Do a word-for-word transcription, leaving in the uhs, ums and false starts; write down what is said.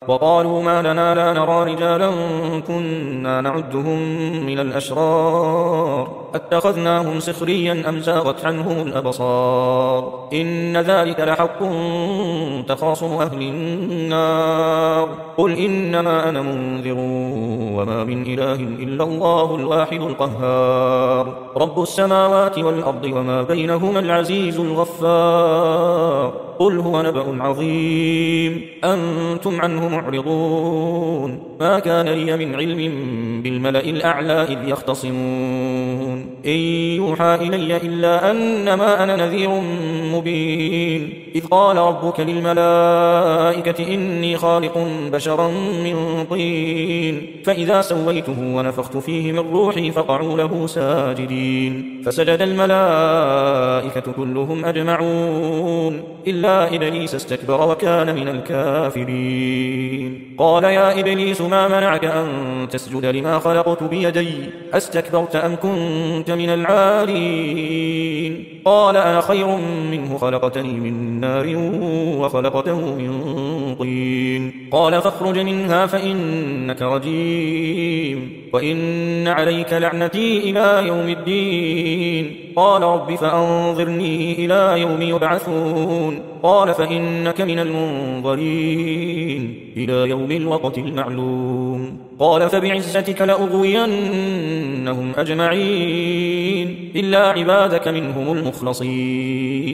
وقالوا ما لنا لا نرى رجالا كنا نعدهم من الأشرار أتخذناهم سخريا أم زاغت عنهم الأبصار إن ذلك لحق تخاصم أهل النار قل إنما أنا منذر وما من إله إلا الله الواحد القهار رب السماوات والأرض وما بينهما العزيز الغفار قل هو نبأ عظيم أنتم عنه معرضون ما كان لي من علم بالملأ الأعلى إذ يختصمون إن يوحى إلي إلا أنما أنا نذير مبين إذ قال ربك للملائكة إني خالق بشرا من طين فإذا سويته ونفخت فيه من روحي فقعوا له ساجدين فسجد الملائكة كلهم أجمعون إلا إبليس استكبر وكان من الكافرين قال يا إبليس ما منعك أن تسجد لما خلقت بيدي أستكبرت أم كنت من العالين قال أنا خير منه خلقتني من نار وخلقته من طين قال فاخرج منها فإنك رجيم وإن عليك لعنتي إلى يوم الدين قال رب فأنظرني إلى يوم يبعثون قال فإنك من المنظرين إلى يوم الوقت المعلوم قال فبعزتك لأغوينهم أجمعين إلا عبادك منهم المخلصين